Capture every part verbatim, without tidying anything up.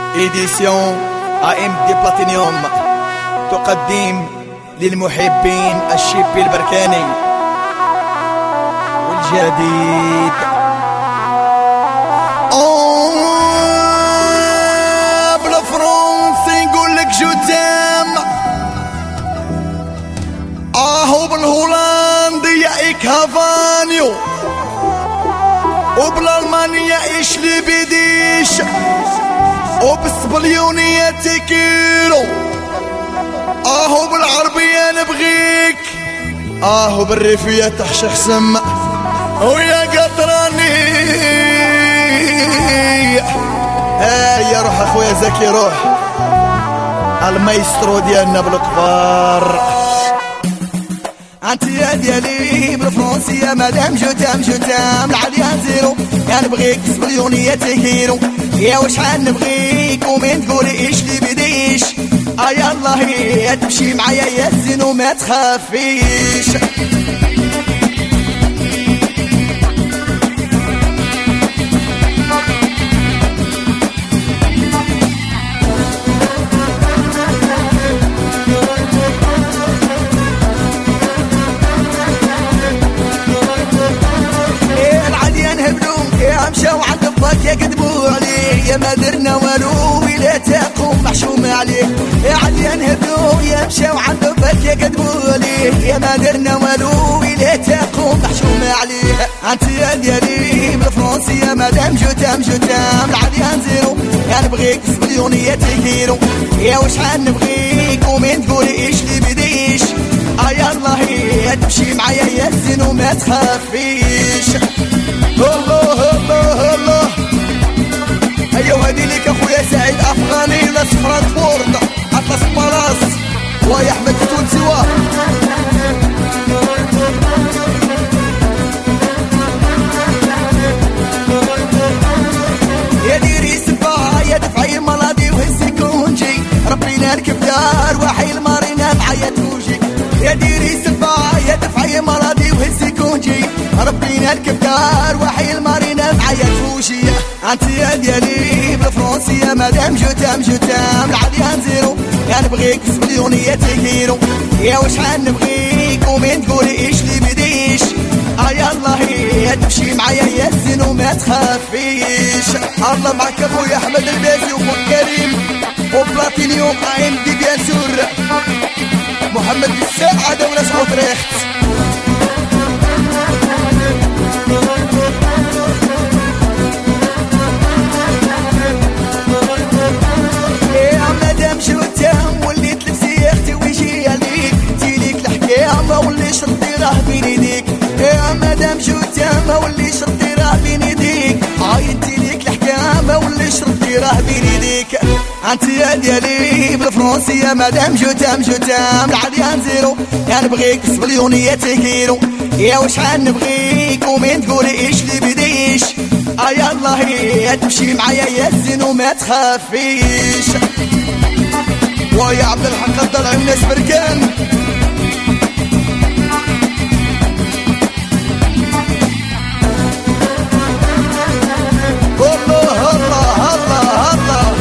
إيديسيون إ إم دي بلاتينيوم تقدم للمحبين الشيبي البركاني والجديد. بالفرنسي نقولك جو تام، اهو بالهولندي يعيك هافانيو، وبالالمانية ايش لي بديش، وبالسبليونية تكيلو، اهو بالعربية نبغيك، اهو بالريفية تحشخ سم ويا قطراني. هيا روح اخويا زكي روح، المايسترو ديالنا بالكبار. انت يا ديالي بالفرنسية مادام جو تام جو تام العالية زيرو، يا نبغيك سبليونية تكيلو، يا وشحال نبغيك ومين تقولي ايش لي بديش، اه يالله يا تمشي معايا يا الزين وما تخافيش. مشاو عند الضك يكذبوا عليه، يا ما درنا والو ولا تقوم محشوم عليه، يا عدي نهبلو يا مشاو عند الضك يكذبوا عليه، يا ما درنا والو ولا تقوم محشوم عليه. انت يا ديالي بالفرنسية مادام جو تام جو تام العادي نزيرو، يا نبغيك سبليونية تكيلو، يا وشحال نبغيك ومين تقولي ايش لي بديش، اه يالله يا تمشي معايا يا الزين وما تخافيش. الله الله الله ايوا هادي ليك اخويا سعيد افغاني ناس فرانكفورت اطلس بالاس ويا احمد التونسي واه. يا ديري سبا يا دفعي ملاضي وهزي كونجي، ربينا الكبدار وحي المارينا معايا توجي، يا ديري سبا يا دفعي ملاضي وهزي كونجي، ربينا الكبدار وحي المارينا معايا توجي. انت يا ديالي بالفرنسية مادام جو تام جو تام العادي نزيرو، يا نبغيك سبليونية تكيلو، يا وشحال نبغيك ومين تقولي ايش لي بديش، اه يالله يا تمشي معايا يا الزين وما تخافيش. الله معك اخويا احمد البازي وخو كريم وبلاتينيوم إ إم دي بيان سور، محمد الساعدة وناس اوتريخت. يا مادام جو تام وليت لبسي اختي ويجي عليك، تيليك الحكاية ولي شرطي راه بين يديك، يا مادام جو تام ولي شرطي راه بين يديك، عايدتي ليك الحكاية ولي شرطي راه بين يديك. انت يا ديالي بالفرنسية مادام جو تام جو تام العادي نزيرو، يا نبغيك سبليونية تكيلو، يا وشحال نبغيك ومين تقولي ايش لي بديش، اه يالله يا تمشي معايا يا الزين وما تخافيش. ويا عبد الحق الضلع من ناس بركان. الله الله الله الله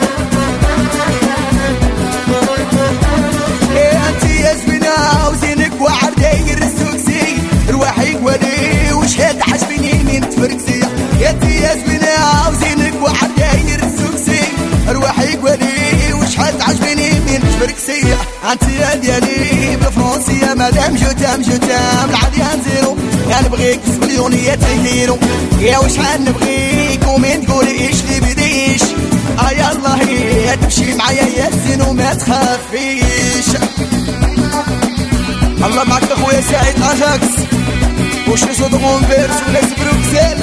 إيه انت يا زبنة وزينك وعر داير السوكسي، رواحي ولي وشهاد حجبني من تفركسي، يا انت يا زبنة وزينك وعر داير السوكسي، رواحي ولي وشهاد عجبني من تفركسي. انت يا ديالي بالفرنسية مادام جو تام جو تام العادي نزيرو، يا نبغيك سبليونية تكيلو، يا وشحال نبغيك ومين تقولي ايش لي بديش، اه يالله يا تمشي معايا يا الزين وما تخافيش. الله معك اخويا سعيد اجاكس وش صوت غونفيرس وناس بروكسل.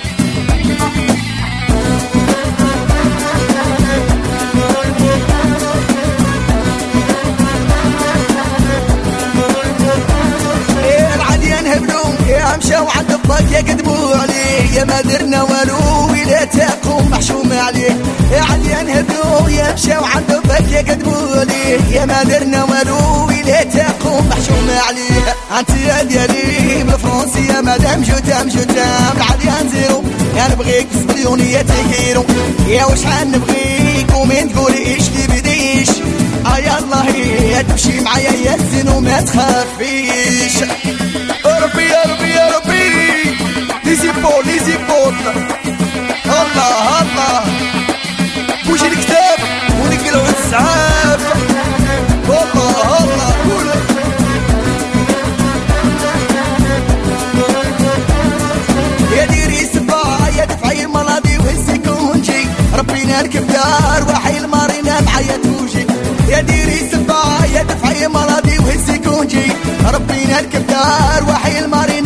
مشاو عند الضك يكذبوا عليه، يا ما درنا والو ولا تقوم محشوم عليه، يا عدي نهبلو يا مشاو عند الضك يكذبوا عليه، يا ما درنا والو ولا تقوم محشوم عليه. انت يا ديالي بالفرنسية مادام جو تام جو تام العادي نزيرو، يا نبغيك سبليونية تكيلو، يا وشحال نبغيك يومين تقولي ايش تبديش اه يلا هي تمشي معايا يا الزين وما تخافيش. ربي يا ربي يا ربي ليزي بول ليزي بول الله الله وش الكتاب ونقلعو السعاف الله الله قول يا ديري سبا يا دفعي الماضي وهزي كونجي ربينا نركب دار وحي المارينا معايا توجي يا ديري سبا يا دفعي الماضي وهزي كونجي ربينا نركب دار وحي المارينا